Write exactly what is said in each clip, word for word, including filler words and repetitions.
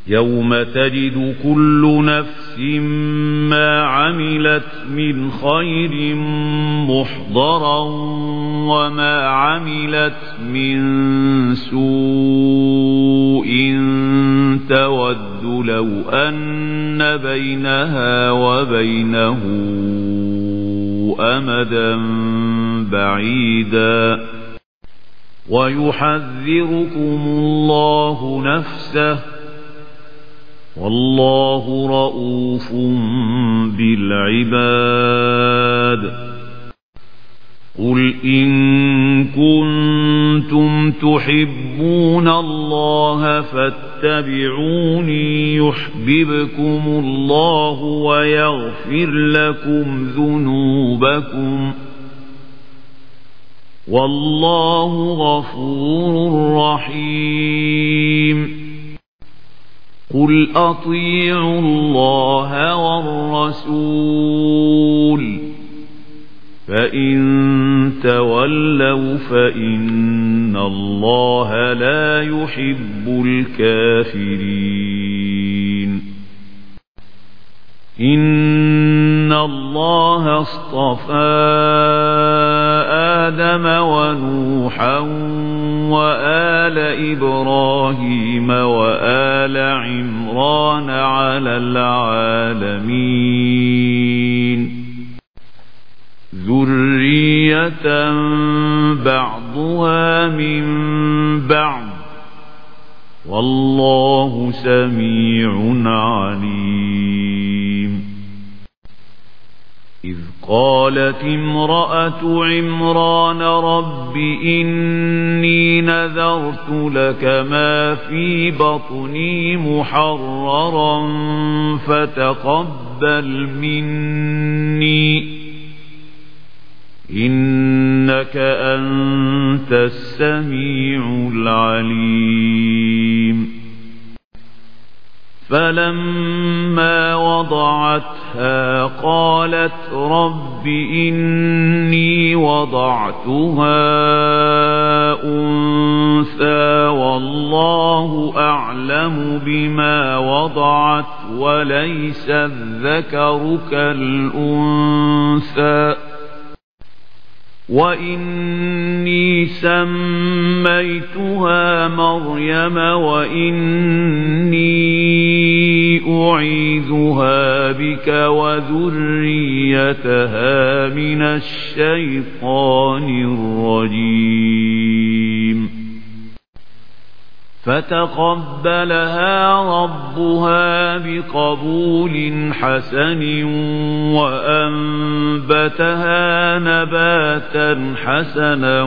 يوم تجد كل نفس ما عملت من خير محضرا وما عملت من سوء تود لو أن بينها وبينه أمدا بعيدا ويحذركم الله نفسه والله رؤوف بالعباد قل إن كنتم تحبون الله فاتبعوني يحببكم الله ويغفر لكم ذنوبكم والله غفور رحيم قل أطيعوا الله والرسول فإن تولوا فإن الله لا يحب الكافرين إن الله اصطفى آدم ونوحا وآل إبراهيم وآل عمران على العالمين ذرية بعضها من بعض والله سميع عليم إذ قالت امرأة عمران رب إني نذرت لك ما في بطني محررا فتقبل مني إنك أنت السميع العليم فلما وضعتها قالت رب إني وضعتها أنثى والله أعلم بما وضعت وليس الذكر كالأنثى وإني سميتها مريم وإني أعيذها بك وذريتها من الشيطان الرجيم فتقبلها ربها بقبول حسن وأنبتها نباتا حسنا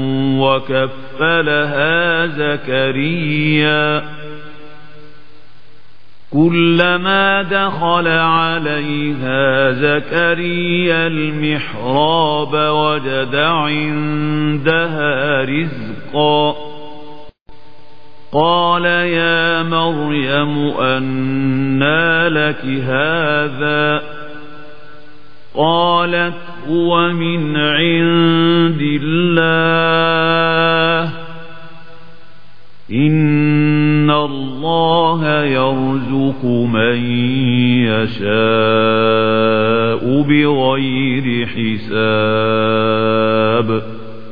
وكفلها زكريا كلما دخل عليها زكريا المحراب وجد عندها رزقا قال يا مريم أنى لك هذا قالت هو من عند الله إن الله يرزق من يشاء بغير حساب